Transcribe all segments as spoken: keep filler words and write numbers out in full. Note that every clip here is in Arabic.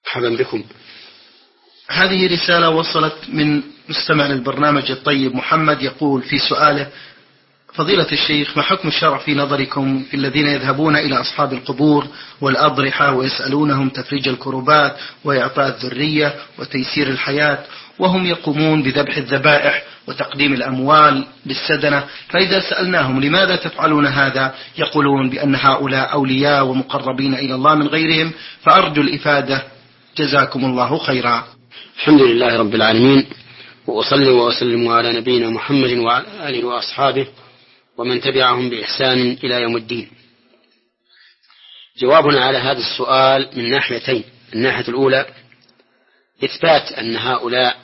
مرحبا بكم. هذه رسالة وصلت من مستمع للبرنامج الطيب محمد، يقول في سؤاله: فضيلة الشيخ، ما حكم الشرع في نظركم في الذين يذهبون إلى أصحاب القبور والأضرحة ويسألونهم تفريج الكربات وإعطاء الذرية وتيسير الحياة، وهم يقومون بذبح الذبائح وتقديم الأموال بالسدنة، فإذا سألناهم لماذا تفعلون هذا يقولون بأن هؤلاء أولياء ومقربين إلى الله من غيرهم، فأرجو الإفادة جزاكم الله خيرا. الحمد لله رب العالمين، وأصلي وأسلم على نبينا محمد وعلى آله وأصحابه ومن تبعهم بإحسان إلى يوم الدين. جوابنا على هذا السؤال من ناحيتين: الناحية الأولى إثبات أن هؤلاء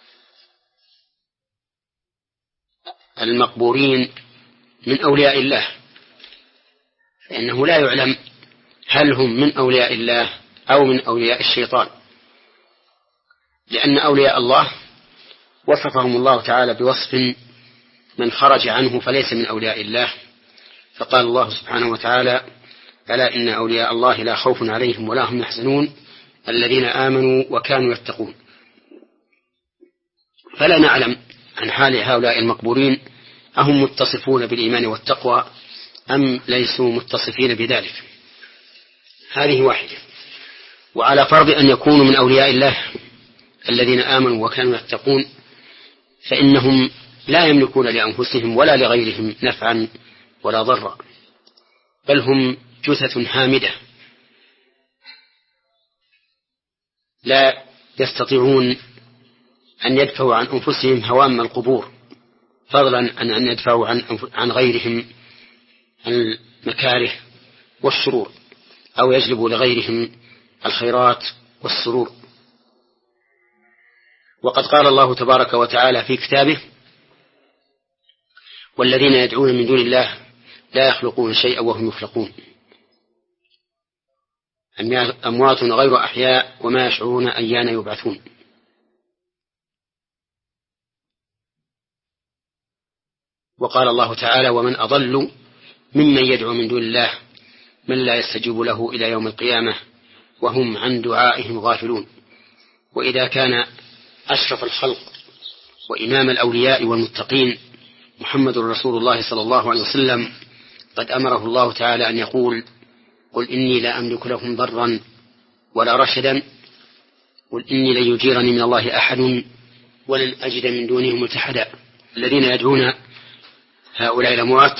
المقبورين من أولياء الله، فإنه لا يعلم هل هم من أولياء الله أو من أولياء الشيطان، لأن أولياء الله وصفهم الله تعالى بوصف من خرج عنه فليس من أولياء الله، فقال الله سبحانه وتعالى: ألا إن أولياء الله لا خوف عليهم ولا هم يحزنون الذين آمنوا وكانوا يتقون. فلا نعلم عن حال هؤلاء المقبورين أهم متصفون بالإيمان والتقوى أم ليسوا متصفين بذلك. هذه واحدة. وعلى فرض أن يكونوا من أولياء الله الذين آمنوا وكانوا يتقون، فإنهم لا يملكون لأنفسهم ولا لغيرهم نفعا ولا ضرا، بل هم جثث هامدة لا يستطيعون أن يدفعوا عن أنفسهم هوام القبور، فضلا عن أن يدفعوا عن, عن غيرهم المكاره والشرور، أو يجلبوا لغيرهم الخيرات والسرور. وقد قال الله تبارك وتعالى في كتابه: والذين يدعون من دون الله لا يخلقون شيئا وهم يخلقون، أموات غير أحياء وما يشعرون أيان يبعثون. وقال الله تعالى: ومن أضل ممن يدعو من دون الله من لا يستجيب له إلى يوم القيامة وهم عن دعائهم غافلون. وإذا كان أشرف الخلق وإمام الأولياء والمتقين محمد رسول الله صلى الله عليه وسلم قد أمره الله تعالى أن يقول: قل إني لا أملك لهم ضرا ولا رشدا، قل إني لن يجيرني من الله أحد ولن أجد من دونه ملتحدا. الذين يدعون هؤلاء الأموات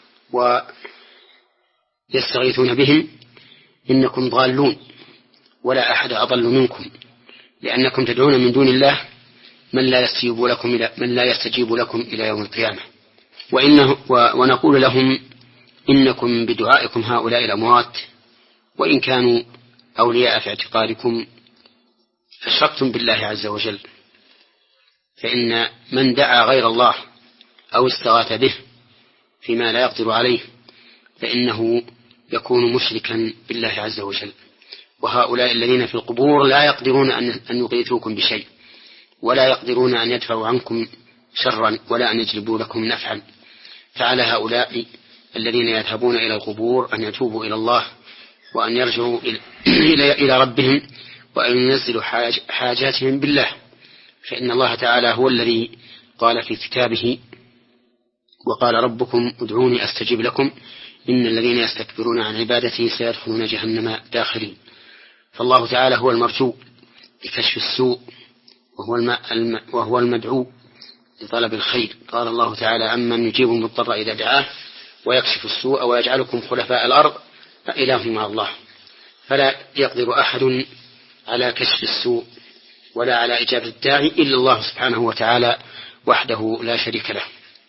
ويستغيثون بهم إنكم ضالون ولا أحد أضل منكم، لأنكم تدعون من دون الله من لا يستجيب لكم إلى, من لا يستجيب لكم إلى يوم القيامة. وإنه ونقول لهم: إنكم بدعائكم هؤلاء الأموات وإن كانوا أولياء في اعتقادكم أشركتم بالله عز وجل، فإن من دعا غير الله أو استغاث به فيما لا يقدر عليه فإنه يكون مشركا بالله عز وجل. وهؤلاء الذين في القبور لا يقدرون أن يغيثوكم بشيء، ولا يقدرون أن يدفعوا عنكم شرا ولا أن يجلبوا لكم نفعا. فعلى هؤلاء الذين يذهبون إلى القبور أن يتوبوا إلى الله وأن يرجعوا إلى ربهم وأن ينزلوا حاجاتهم بالله، فإن الله تعالى هو الذي قال في كتابه: وقال ربكم ادعوني أستجب لكم إن الذين يستكبرون عن عبادتي سيدخلون جهنم داخرين. فالله تعالى هو المرجو لكشف السوء وهو, وهو المدعو لطلب الخير. قال الله تعالى: أمن يجيب المضطر إذا دعاه ويكشف السوء ويجعلكم خلفاء الأرض أإله مع الله. فلا يقدر أحد على كشف السوء ولا على إجابة الداعي إلا الله سبحانه وتعالى وحده لا شريك له.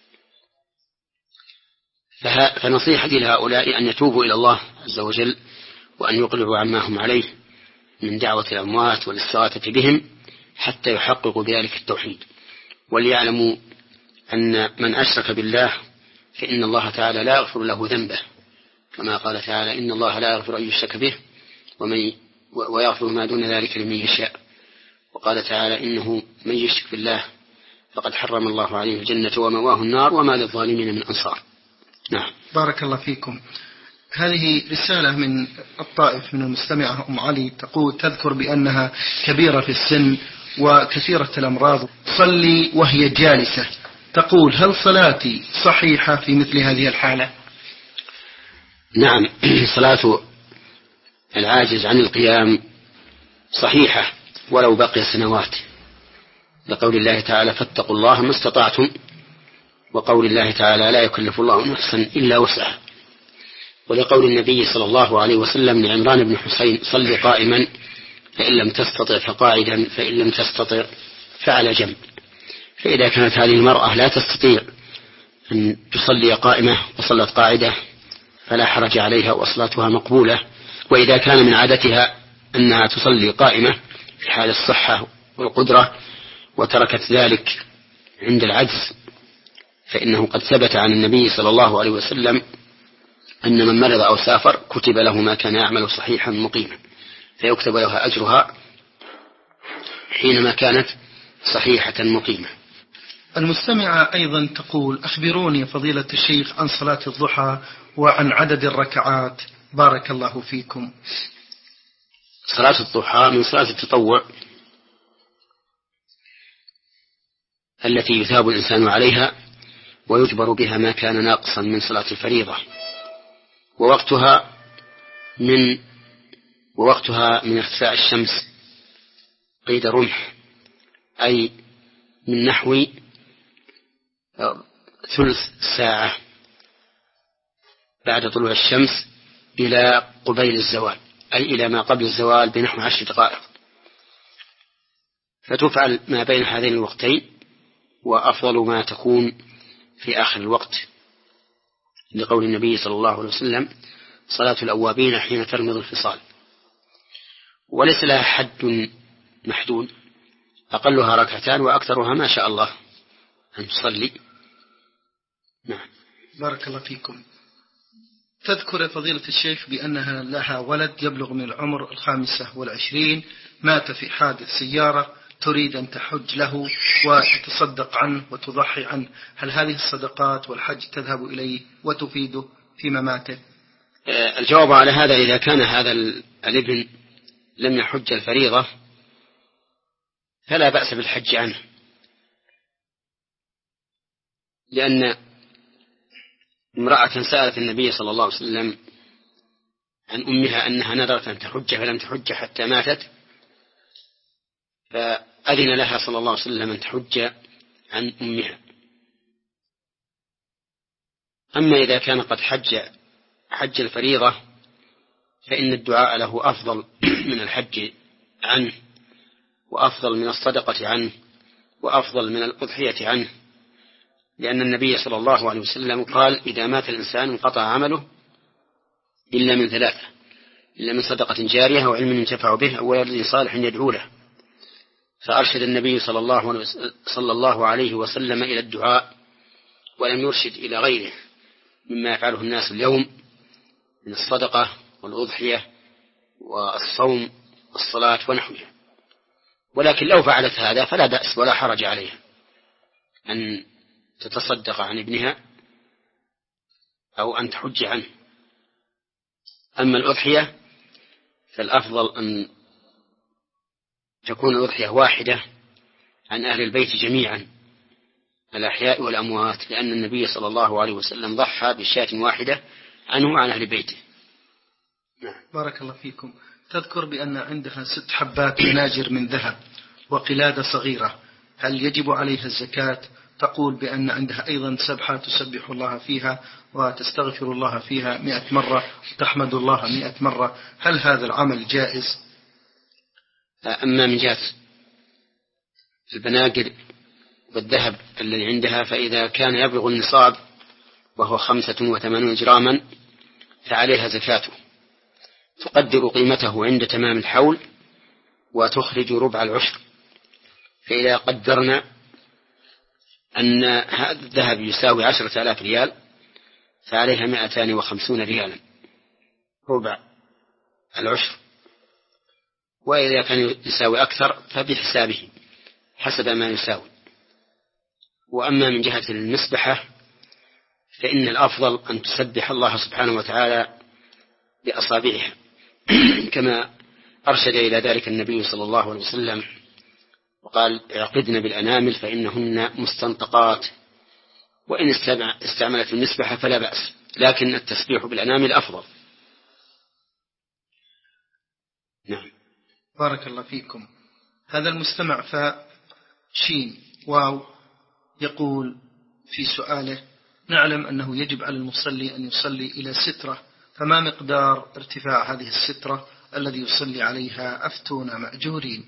فنصيحتي لهؤلاء أن يتوبوا إلى الله عز وجل وأن يقلعوا عما هم عليه من دعوة الأموات والاستغاثة بهم حتى يحققوا بذلك التوحيد، وليعلموا أن من أشرك بالله فإن الله تعالى لا يغفر له ذنبه، كما قال تعالى: إن الله لا يغفر أن يشرك به ومن ويغفر ما دون ذلك لمن يشاء. وقال تعالى: إنه من يشرك بالله فقد حرم الله عليه الجنة ومأواه النار وما للظالمين من أنصار. نعم. بارك الله فيكم. هذه رسالة من الطائف من المستمعة أم علي تقول: تذكر بأنها كبيرة في السن وكثيرة الأمراض، تصلي وهي جالسة، تقول: هل صلاتي صحيحة في مثل هذه الحالة؟ نعم، صلاة العاجز عن القيام صحيحة ولو بقي سنوات، لقول الله تعالى: فاتقوا الله ما استطعتم، وقول الله تعالى: لا يكلف الله نفسا إلا وسعها، ولقول النبي صلى الله عليه وسلم لعمران بن حسين: صل قائما فإن لم تستطع فقاعدا فإن لم تستطع فعلى جنب. فإذا كانت هذه المرأة لا تستطيع أن تصلي قائمة وصلت قاعدة فلا حرج عليها وصلاتها مقبولة. وإذا كان من عادتها أنها تصلي قائمة في حال الصحة والقدرة وتركت ذلك عند العجز، فإنه قد ثبت عن النبي صلى الله عليه وسلم أن من مرض أو سافر كتب له ما كان يعمل صحيحا مقيما، فيكتب لها أجرها حينما كانت صحيحة مقيمة. المستمعة أيضا تقول: أخبروني فضيلة الشيخ عن صلاة الضحى وعن عدد الركعات بارك الله فيكم. صلاة الضحى من صلاة التطوع التي يثاب الإنسان عليها ويجبر بها ما كان ناقصا من صلاة الفريضة، ووقتها من ووقتها من ارتفاع الشمس قيد رمح، أي من نحو ثلث ساعة بعد طلوع الشمس إلى قبيل الزوال، أي إلى ما قبل الزوال بنحو عشر دقائق، فتفعل ما بين هذين الوقتين، وأفضل ما تكون في آخر الوقت، لقول النبي صلى الله عليه وسلم: صلاة الأوابين حين ترمض الفصال. وليس لها حد محدود، أقلها ركعتان وأكثرها ما شاء الله أن تصلي. نعم. بارك الله فيكم. تذكر فضيلة الشيخ بأنها لها ولد يبلغ من العمر الخامسة والعشرين، مات في حادث سيارة، تريد أن تحج له وتصدق عنه وتضحي عنه، هل هذه الصدقات والحج تذهب إليه وتفيده في مماته؟ الجواب على هذا: إذا كان هذا الابن لم يحج الفريضة فلا بأس بالحج عنه، لأن امرأة سألت النبي صلى الله عليه وسلم عن أمها أنها نذرت أن تحج فلم تحج حتى ماتت، فأذن لها صلى الله عليه وسلم أن تحج عن أمها. أما إذا كان قد حج حج الفريضة فإن الدعاء له أفضل من الحج عنه، وأفضل من الصدقة عنه، وأفضل من الأضحية عنه، لأن النبي صلى الله عليه وسلم قال: إذا مات الإنسان انقطع عمله إلا من ثلاثة: إلا من صدقة جارية أو علم ينتفع به أو ولد صالح يدعو له. فأرشد النبي صلى الله صلى الله عليه وسلم إلى الدعاء، ولم يرشد إلى غيره مما يفعله الناس اليوم من الصدقة والأضحية والصوم والصلاة ونحوها. ولكن لو فعلت هذا فلا بأس ولا حرج عليها أن تتصدق عن ابنها أو أن تحج عنه. أما الأضحية فالأفضل أن تكون الأضحية واحدة عن أهل البيت جميعا الأحياء والأموات، لأن النبي صلى الله عليه وسلم ضحى بشاة واحدة عنه وعن أهل بيته. نعم. بارك الله فيكم. تذكر بأن عندها ست حبات مناجر من ذهب وقلادة صغيرة، هل يجب عليها الزكاة؟ تقول بأن عندها أيضا سبحة تسبح الله فيها وتستغفر الله فيها مئة مرة وتحمد الله مئة مرة، هل هذا العمل جائز؟ أما من جهة البناجر والذهب الذي عندها فإذا كان يبلغ النصاب وهو خمسة وثمانون جراما فعليها زكاته، تقدر قيمته عند تمام الحول وتخرج ربع العشر. فإذا قدرنا أن هذا الذهب يساوي عشرة آلاف ريال فعليها مائتان وخمسون ريالا ربع العشر، وإذا كان يساوي أكثر فبحسابه حسب ما يساوي. وأما من جهة المسبحة فإن الأفضل أن تسبح الله سبحانه وتعالى بأصابعها كما أرشد إلى ذلك النبي صلى الله عليه وسلم وقال اعقدن بالأنامل فإنهن مستنطقات، وإن استعملت المسبحة فلا بأس، لكن التسبيح بالأنامل أفضل. نعم. بارك الله فيكم. هذا المستمع فشين واو يقول في سؤاله: نعلم أنه يجب على المصلي أن يصلي إلى سترة، فما مقدار ارتفاع هذه السترة الذي يصلي عليها؟ أفتونا مأجورين.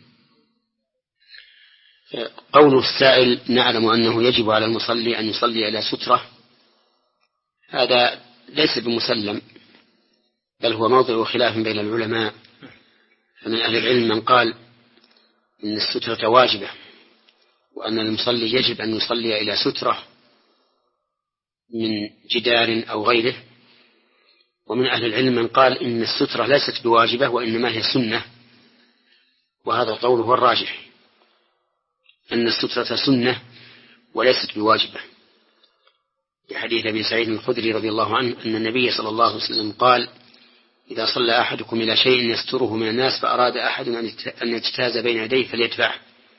قول السائل نعلم أنه يجب على المصلي أن يصلي إلى سترة، هذا ليس بمسلم، بل هو موضع خلاف بين العلماء. فمن أهل العلم من قال إن السترة واجبة وأن المصلي يجب أن يصلي إلى سترة من جدار أو غيره، ومن أهل العلم من قال إن السترة ليست بواجبة وإنما هي سنة، وهذا القول هو الراجح، أن السترة سنة وليست بواجبة، لحديث أبي سعيد الخدري رضي الله عنه أن النبي صلى الله عليه وسلم قال: إذا صلى أحدكم إلى شيء يستره من الناس فأراد أحد أن يجتاز بين يديه فليدفعه.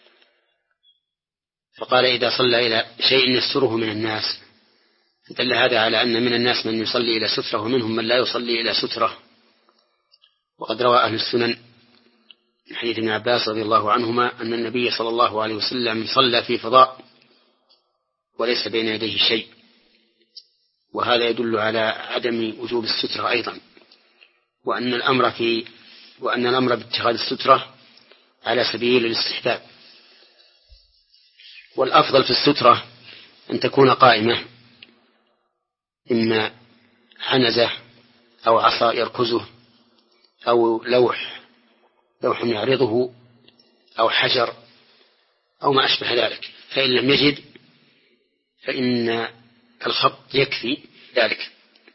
فقال إذا صلى إلى شيء يستره من الناس، فدل هذا على أن من الناس من يصلي إلى سترة ومنهم من لا يصلي إلى سترة. وقد روى أهل السنن من حديث ابن عباس رضي الله عنهما أن النبي صلى الله عليه وسلم صلى في فضاء وليس بين يديه شيء، وهذا يدل على عدم وجوب السترة أيضا، وأن الأمر في وأن الأمر باتخاذ السترة على سبيل الاستحباب. والأفضل في السترة أن تكون قائمة، إما عنزة أو عصا يركزه أو لوح لوح يعرضه أو حجر أو ما أشبه ذلك، فإن لم يجد فإن الخط يكفي ذلك.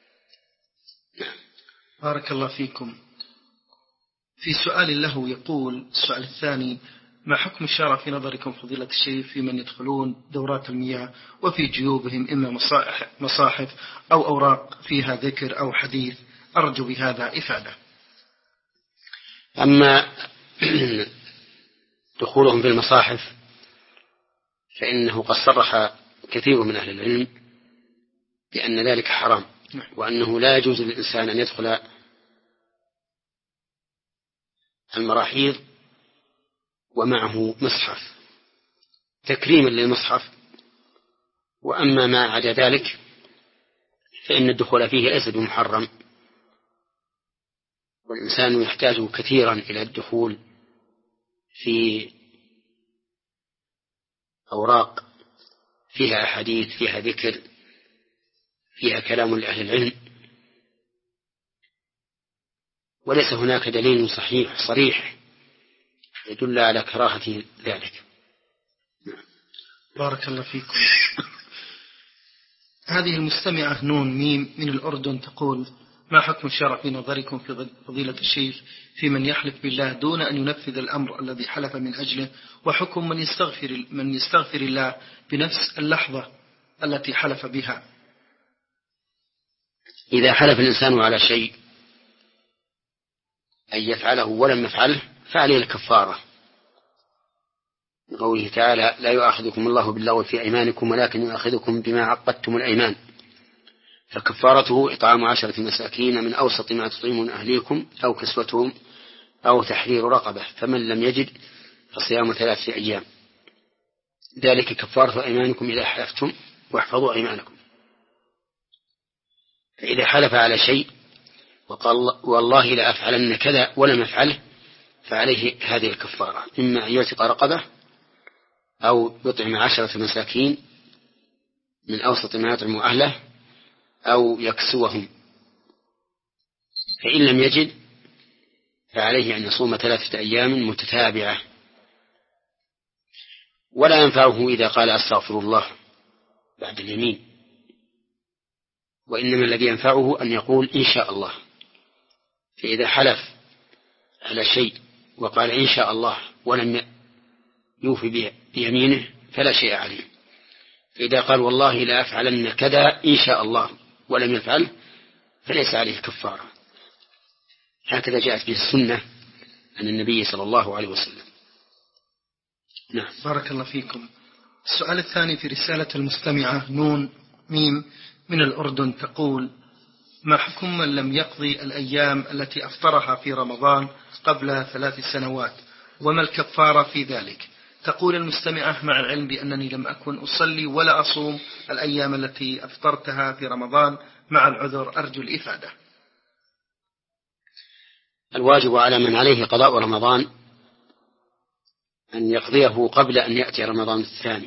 بارك الله فيكم. في سؤال له يقول السؤال الثاني: ما حكم الشرع في نظركم فضيلة الشيخ في من يدخلون دورات المياه وفي جيوبهم إما مصاحف أو أوراق فيها ذكر أو حديث؟ أرجو بهذا إفادة. أما دخولهم في المصاحف فإنه قد صرح كثير من أهل العلم بأن ذلك حرام، وأنه لا يجوز للإنسان أن يدخل المراحيض ومعه مصحف تكريما للمصحف. وأما ما عدا ذلك فإن الدخول فيه ليس بمحرم، والإنسان يحتاج كثيرا إلى الدخول في أوراق فيها أحاديث فيها ذكر فيها كلام لأهل العلم، وليس هناك دليل صحيح صريح يدل على كراهة ذلك. بارك الله فيكم. هذه المستمعة نون ميم من الأردن تقول: ما حكم الشرع في نظركم في فضيلة الشيخ في من يحلف بالله دون أن ينفذ الأمر الذي حلف من أجله، وحكم من يستغفر, من يستغفر الله بنفس اللحظة التي حلف بها؟ إذا حلف الإنسان على شيء أن يفعله ولم يفعله فعليه الكفارة، قوله تعالى: لا يؤاخذكم الله باللغو في أيمانكم ولكن يؤاخذكم بما عقدتم الأيمان، فكفارته إطعام عشرة مساكين من أوسط ما تطعمون أهليكم أو كسوتهم أو تحرير رقبة، فمن لم يجد فصيام ثلاثة أيام، ذلك كفارة أيمانكم إذا حلفتم واحفظوا أيمانكم. فإذا حلف على شيء وقال والله لا أفعلن كذا ولم أفعله فعليه هذه الكفارة، إما أن يعتق رقبة أو يطعم عشرة مساكين من أوسط ما يطعم أهله أو يكسوهم، فإن لم يجد فعليه أن يصوم ثلاثة أيام متتابعة. ولا ينفعه إذا قال أستغفر الله بعد اليمين، وإنما الذي ينفعه أن يقول إن شاء الله. فإذا حلف على شيء وقال إن شاء الله ولم يوفي بيمينه فلا شيء عليه. فإذا قال والله لا أفعلن كذا إن شاء الله ولم يفعل فليس عليه كفارة. هكذا جاءت به السنة عن النبي صلى الله عليه وسلم. نعم. بارك الله فيكم. السؤال الثاني في رسالة المستمعة نون ميم من الأردن تقول: ما حكم من لم يقضي الأيام التي أفطرها في رمضان قبل ثلاث سنوات، وما الكفارة في ذلك؟ تقول المستمعة: مع العلم بأنني لم أكن أصلي ولا أصوم الأيام التي أفطرتها في رمضان مع العذر، أرجو الإفادة. الواجب على من عليه قضاء رمضان أن يقضيه قبل أن يأتي رمضان الثاني،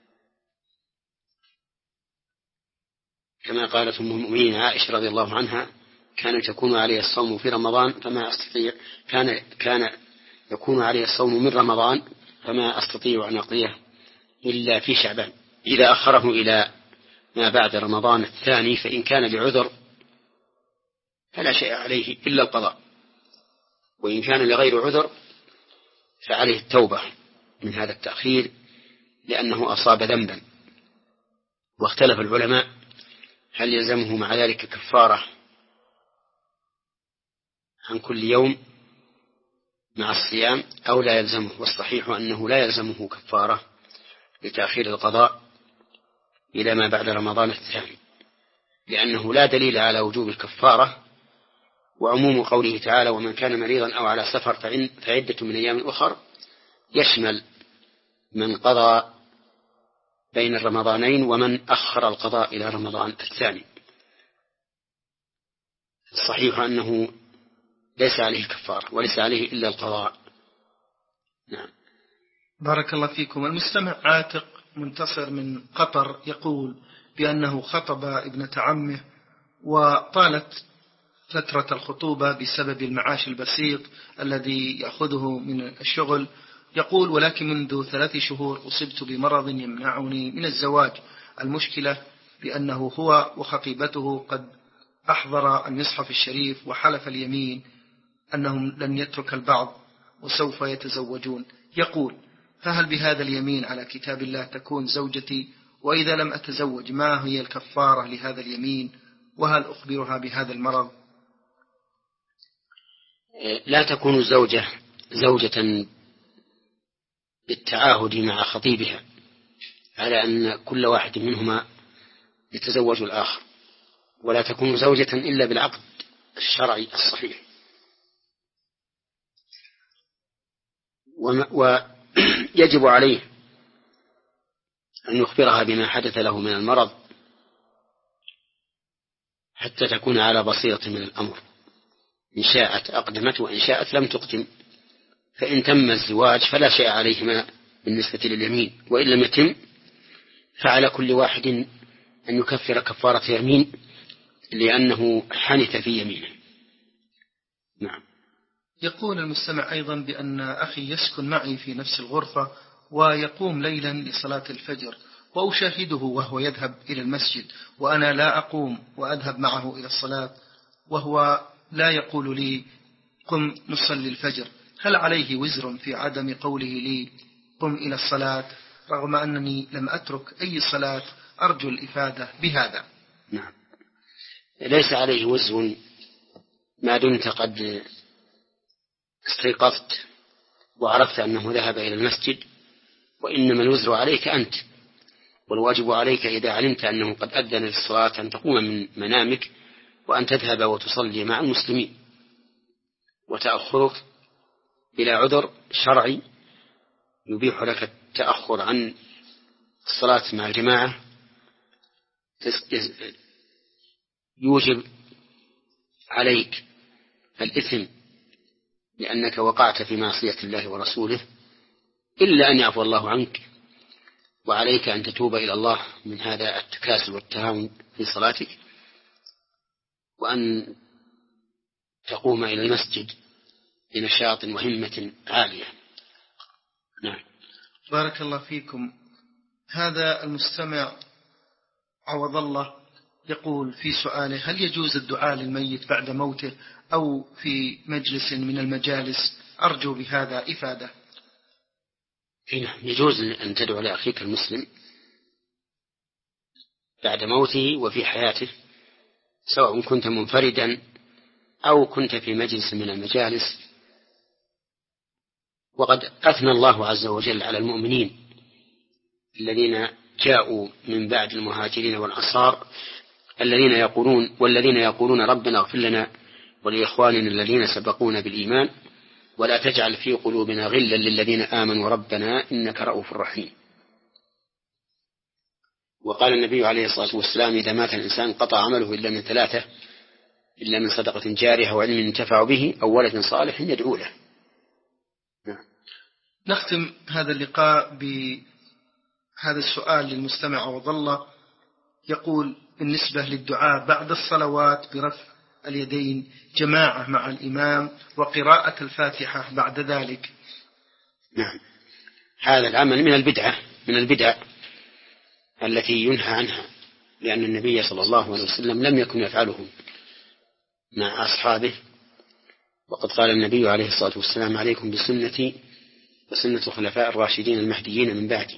كما قالت أم المؤمنين عائشة رضي الله عنها: كان تكون عليه الصوم في رمضان فما أستطيع كان كان يكون عليه الصوم من رمضان فما أستطيع أن أقضيه إلا في شعبان. إذا أخره إلى ما بعد رمضان الثاني فإن كان بعذر فلا شيء عليه إلا القضاء، وإن كان لغير عذر فعليه التوبة من هذا التأخير لأنه أصاب ذنبا. واختلف العلماء هل يلزمه مع ذلك كفارة عن كل يوم مع الصيام أو لا يلزمه، والصحيح أنه لا يلزمه كفارة لتأخير القضاء إلى ما بعد رمضان الثاني، لأنه لا دليل على وجوب الكفارة، وعموم قوله تعالى: ومن كان مريضا أو على سفر فعدة من أيام أخر يشمل من قضى بين الرمضانين ومن أخر القضاء إلى رمضان الثاني. الصحيح أنه ليس عليه كفارة وليس عليه إلا القضاء. نعم. بارك الله فيكم. المستمع عاتق منتصر من قطر يقول بأنه خطب ابنة عمه وطالت فترة الخطوبة بسبب المعاش البسيط الذي يأخذه من الشغل. يقول: ولكن منذ ثلاث شهور أصبت بمرض يمنعني من الزواج. المشكلة بأنه هو وخطيبته قد أحضر المصحف الشريف وحلف اليمين أنهم لن يترك البعض وسوف يتزوجون. يقول: فهل بهذا اليمين على كتاب الله تكون زوجتي؟ وإذا لم أتزوج ما هي الكفارة لهذا اليمين؟ وهل أخبرها بهذا المرض؟ لا تكون الزوجة زوجة بالتعاهد مع خطيبها على أن كل واحد منهما يتزوج الآخر، ولا تكون زوجة إلا بالعقد الشرعي الصحيح. ويجب عليه أن يخبرها بما حدث له من المرض حتى تكون على بصيرة من الأمر، إن شاءت أقدمت وإن شاءت لم تقدم، فإن تم الزواج فلا شيء عليهما بالنسبة لليمين، وإن لم يتم فعلى كل واحد أن يكفر كفارة يمين لأنه حنث في يمينه. نعم. يقول المستمع أيضا بأن أخي يسكن معي في نفس الغرفة ويقوم ليلا لصلاة الفجر، وأشاهده وهو يذهب إلى المسجد وأنا لا أقوم وأذهب معه إلى الصلاة، وهو لا يقول لي قم نصلي الفجر. هل عليه وزر في عدم قوله لي قم إلى الصلاة رغم أنني لم أترك أي صلاة؟ أرجو الإفادة بهذا. نعم. ليس عليه وزر ما دمت قد استيقظت وعرفت أنه ذهب إلى المسجد، وإنما الوزر عليك أنت، والواجب عليك إذا علمت أنه قد أذن للصلاة أن تقوم من منامك وأن تذهب وتصلي مع المسلمين. وتأخرك بلا عذر شرعي يبيح لك التأخر عن الصلاة مع الجماعة يوجب عليك الإثم لأنك وقعت في معصية الله ورسوله، إلا أن يعفو الله عنك، وعليك أن تتوب إلى الله من هذا التكاسل والتهاون في صلاتك، وأن تقوم إلى المسجد بنشاط وهمة عالية. نعم. بارك الله فيكم. هذا المستمع عوض الله يقول في سؤاله: هل يجوز الدعاء للميت بعد موته أو في مجلس من المجالس؟ أرجو بهذا إفادة. نعم، يجوز أن تدعو لأخيك المسلم بعد موته وفي حياته، سواء كنت منفردا أو كنت في مجلس من المجالس وقد أثنى الله عز وجل على المؤمنين الذين جاءوا من بعد المهاجرين والأنصار الذين يقولون والذين يقولون ربنا اغفر لنا ولإخواننا الذين سبقونا بالإيمان ولا تجعل في قلوبنا غلا للذين آمنوا ربنا إنك رؤوف رحيم. وقال النبي عليه الصلاة والسلام إذا مات الإنسان قطع عمله إلا من ثلاثة إلا من صدقة جارية وعلم ينتفع به أو ولد صالح يدعو له. نختم هذا اللقاء بهذا السؤال للمستمع وظل يقول بالنسبة للدعاء بعد الصلوات برفع اليدين جماعة مع الإمام وقراءة الفاتحة بعد ذلك. نعم، هذا العمل من البدعة من البدع التي ينهى عنها، لأن النبي صلى الله عليه وسلم لم يكن يفعله مع أصحابه، وقد قال النبي عليه الصلاة والسلام عليكم بسنتي وسنة الخلفاء الراشدين المهديين من بعدي.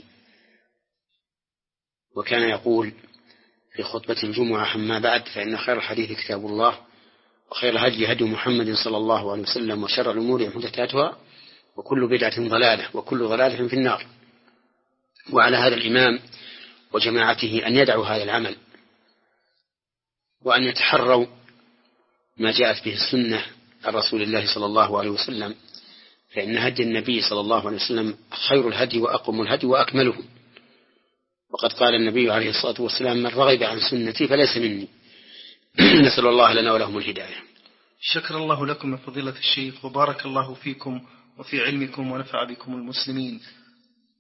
وكان يقول في خطبة الجمعة أما بعد فإن خير الحديث كتاب الله وخير الهدي هدي محمد صلى الله عليه وسلم وشر الأمور محدثاتها وكل بدعة ضلالة وكل ضلالة في النار. وعلى هذا الإمام وجماعته أن يدعوا هذا العمل وأن يتحروا ما جاءت به السنة عن رسول الله صلى الله عليه وسلم، فإن هدي النبي صلى الله عليه وسلم خير الهدي وأقوم الهدي وأكمله. وقد قال النبي عليه الصلاة والسلام من رغب عن سنتي فليس مني. نسأل الله لنا ولهم الهداية. شكر الله لكم يا فضيلة الشيخ وبارك الله فيكم وفي علمكم ونفع بكم المسلمين.